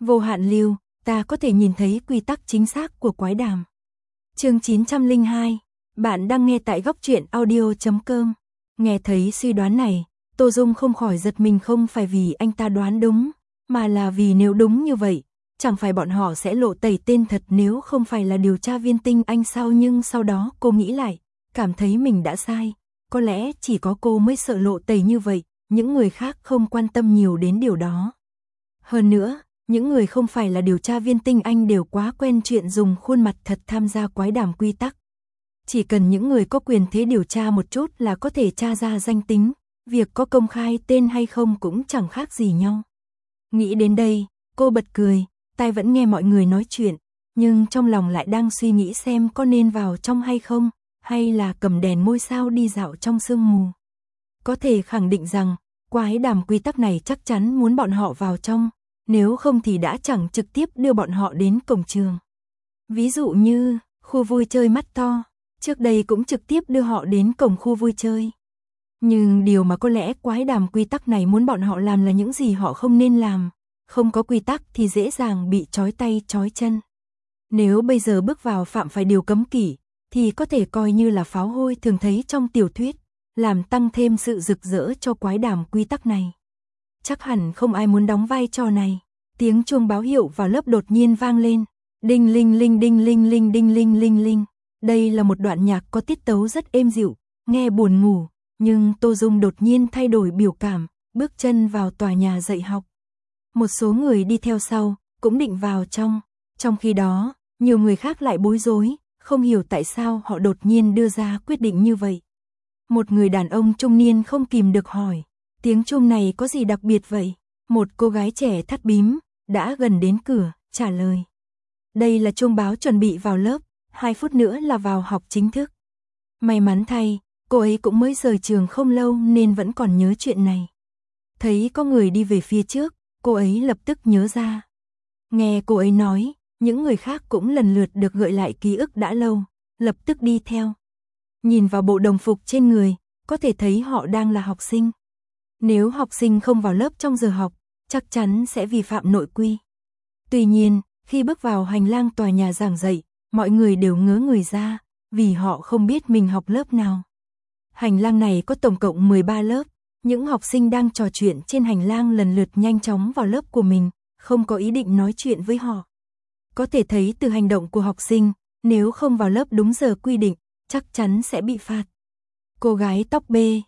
Vô hạn lưu, ta có thể nhìn thấy quy tắc chính xác của quái đàm. Chương 902, bạn đang nghe tại góc truyện audio.com. Nghe thấy suy đoán này, Tô Dung không khỏi giật mình, không phải vì anh ta đoán đúng, mà là vì nếu đúng như vậy, chẳng phải bọn họ sẽ lộ tẩy tên thật nếu không phải là điều tra viên Tinh Anh sao? Nhưng sau đó cô nghĩ lại, cảm thấy mình đã sai, có lẽ chỉ có cô mới sợ lộ tẩy như vậy, những người khác không quan tâm nhiều đến điều đó. Hơn nữa, những người không phải là điều tra viên Tinh Anh đều quá quen chuyện dùng khuôn mặt thật tham gia quái đàm quy tắc. Chỉ cần những người có quyền thế điều tra một chút là có thể tra ra danh tính, việc có công khai tên hay không cũng chẳng khác gì nhau. Nghĩ đến đây, cô bật cười, tai vẫn nghe mọi người nói chuyện, nhưng trong lòng lại đang suy nghĩ xem có nên vào trong hay không, hay là cầm đèn ngôi sao đi dạo trong sương mù. Có thể khẳng định rằng, quái đàm quy tắc này chắc chắn muốn bọn họ vào trong, nếu không thì đã chẳng trực tiếp đưa bọn họ đến cổng trường. Ví dụ như, khu vui chơi mắt to, trước đây cũng trực tiếp đưa họ đến cổng khu vui chơi. Nhưng điều mà có lẽ quái đàm quy tắc này muốn bọn họ làm là những gì họ không nên làm, không có quy tắc thì dễ dàng bị trói tay trói chân. Nếu bây giờ bước vào phạm phải điều cấm kỵ, thì có thể coi như là pháo hôi thường thấy trong tiểu thuyết, làm tăng thêm sự rực rỡ cho quái đàm quy tắc này. Chắc hẳn không ai muốn đóng vai trò này. Tiếng chuông báo hiệu vào lớp đột nhiên vang lên. Đinh linh linh đinh linh linh đinh linh linh linh. Đây là một đoạn nhạc có tiết tấu rất êm dịu, nghe buồn ngủ, nhưng Tô Dung đột nhiên thay đổi biểu cảm, bước chân vào tòa nhà dạy học. Một số người đi theo sau, cũng định vào trong. Trong khi đó, nhiều người khác lại bối rối, không hiểu tại sao họ đột nhiên đưa ra quyết định như vậy. Một người đàn ông trung niên không kìm được hỏi, tiếng chuông này có gì đặc biệt vậy? Một cô gái trẻ thắt bím, đã gần đến cửa, trả lời. Đây là chuông báo chuẩn bị vào lớp, 2 phút nữa là vào học chính thức. May mắn thay, cô ấy cũng mới rời trường không lâu nên vẫn còn nhớ chuyện này. Thấy có người đi về phía trước, cô ấy lập tức nhớ ra. Nghe cô ấy nói, những người khác cũng lần lượt được gợi lại ký ức đã lâu, lập tức đi theo. Nhìn vào bộ đồng phục trên người, có thể thấy họ đang là học sinh. Nếu học sinh không vào lớp trong giờ học, chắc chắn sẽ vi phạm nội quy. Tuy nhiên, khi bước vào hành lang tòa nhà giảng dạy, mọi người đều ngớ người ra, vì họ không biết mình học lớp nào. Hành lang này có tổng cộng 13 lớp, những học sinh đang trò chuyện trên hành lang lần lượt nhanh chóng vào lớp của mình, không có ý định nói chuyện với họ. Có thể thấy từ hành động của học sinh, nếu không vào lớp đúng giờ quy định, chắc chắn sẽ bị phạt. Cô gái tóc bê,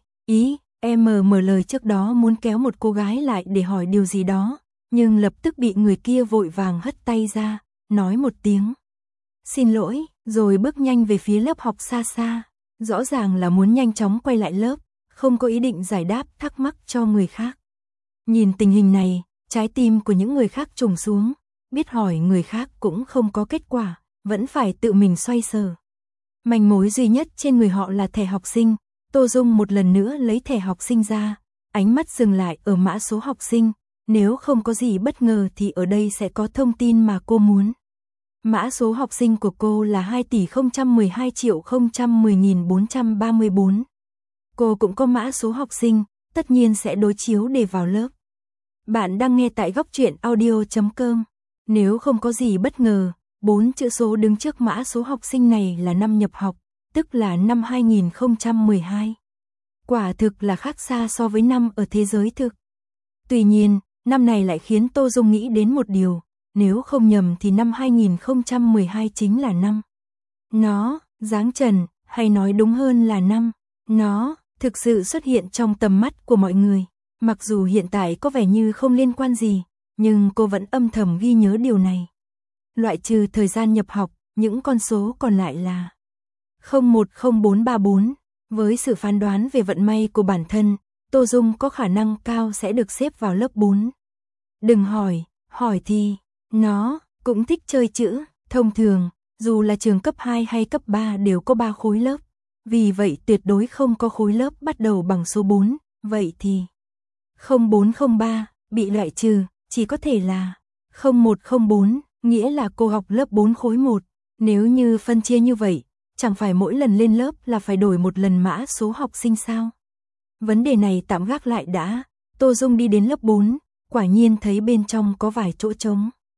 em mở lời trước đó muốn kéo một cô gái lại để hỏi điều gì đó, nhưng lập tức bị người kia vội vàng hất tay ra, nói một tiếng xin lỗi, rồi bước nhanh về phía lớp học xa xa, rõ ràng là muốn nhanh chóng quay lại lớp, không có ý định giải đáp thắc mắc cho người khác. Nhìn tình hình này, trái tim của những người khác trùng xuống, biết hỏi người khác cũng không có kết quả, vẫn phải tự mình xoay sở. Manh mối duy nhất trên người họ là thẻ học sinh. Tô Dung một lần nữa lấy thẻ học sinh ra, ánh mắt dừng lại ở mã số học sinh, nếu không có gì bất ngờ thì ở đây sẽ có thông tin mà cô muốn. Mã số học sinh của cô là 2.012.010.434. Cô cũng có mã số học sinh, tất nhiên sẽ đối chiếu để vào lớp. Bạn đang nghe tại góc truyện audio.com. Nếu không có gì bất ngờ, 4 chữ số đứng trước mã số học sinh này là năm nhập học, tức là năm 2012. Quả thực là khác xa so với năm ở thế giới thực. Tuy nhiên, năm này lại khiến Tô Dung nghĩ đến một điều, nếu không nhầm thì năm 2012 chính là năm nó giáng trần, hay nói đúng hơn là năm nó thực sự xuất hiện trong tầm mắt của mọi người. Mặc dù hiện tại có vẻ như không liên quan gì, nhưng cô vẫn âm thầm ghi nhớ điều này. Loại trừ thời gian nhập học, những con số còn lại là 010434. Với sự phán đoán về vận may của bản thân, Tô Dung có khả năng cao sẽ được xếp vào lớp 4. Đừng hỏi thì, nó cũng thích chơi chữ. Thông thường, dù là trường cấp 2 hay cấp 3 đều có 3 khối lớp. Vì vậy tuyệt đối không có khối lớp bắt đầu bằng số 4, vậy thì 0403 bị loại trừ, chỉ có thể là 0104, nghĩa là cô học lớp 4 khối 1. Nếu như phân chia như vậy, chẳng phải mỗi lần lên lớp là phải đổi một lần mã số học sinh sao? Vấn đề này tạm gác lại đã, Tô Dung đi đến lớp 4, quả nhiên thấy bên trong có vài chỗ trống.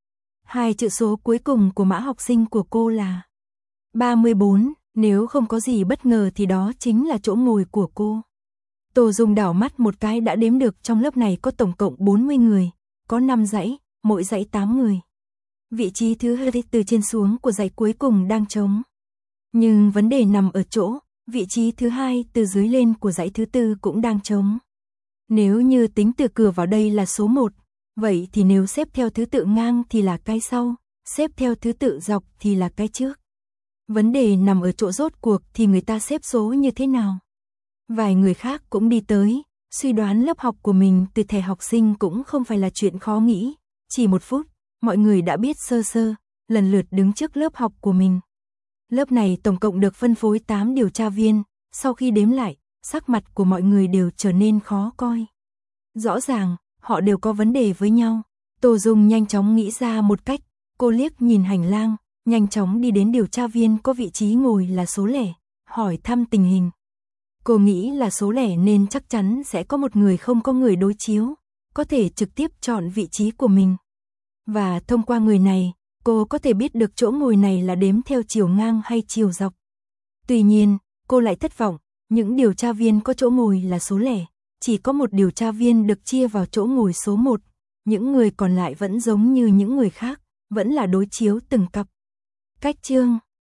Hai chữ số cuối cùng của mã học sinh của cô là 34, nếu không có gì bất ngờ thì đó chính là chỗ ngồi của cô. Tô Dung đảo mắt một cái đã đếm được trong lớp này có tổng cộng 40 người, có 5 dãy, mỗi dãy 8 người. Vị trí thứ hai từ trên xuống của dãy cuối cùng đang trống. Nhưng vấn đề nằm ở chỗ, vị trí thứ hai từ dưới lên của dãy thứ tư cũng đang trống. Nếu như tính từ cửa vào đây là số 1, vậy thì nếu xếp theo thứ tự ngang thì là cái sau, xếp theo thứ tự dọc thì là cái trước. Vấn đề nằm ở chỗ rốt cuộc thì người ta xếp số như thế nào. Vài người khác cũng đi tới, suy đoán lớp học của mình từ thẻ học sinh cũng không phải là chuyện khó nghĩ. Chỉ 1 phút, mọi người đã biết sơ sơ, lần lượt đứng trước lớp học của mình. Lớp này tổng cộng được phân phối 8 điều tra viên, sau khi đếm lại, sắc mặt của mọi người đều trở nên khó coi. Rõ ràng, họ đều có vấn đề với nhau. Tô Dung nhanh chóng nghĩ ra một cách, cô liếc nhìn hành lang, nhanh chóng đi đến điều tra viên có vị trí ngồi là số lẻ, hỏi thăm tình hình. Cô nghĩ là số lẻ nên chắc chắn sẽ có một người không có người đối chiếu, có thể trực tiếp chọn vị trí của mình. Và thông qua người này, cô có thể biết được chỗ ngồi này là đếm theo chiều ngang hay chiều dọc. Tuy nhiên, cô lại thất vọng, những điều tra viên có chỗ ngồi là số lẻ, chỉ có một điều tra viên được chia vào chỗ ngồi số 1, những người còn lại vẫn giống như những người khác, vẫn là đối chiếu từng cặp. Cách chương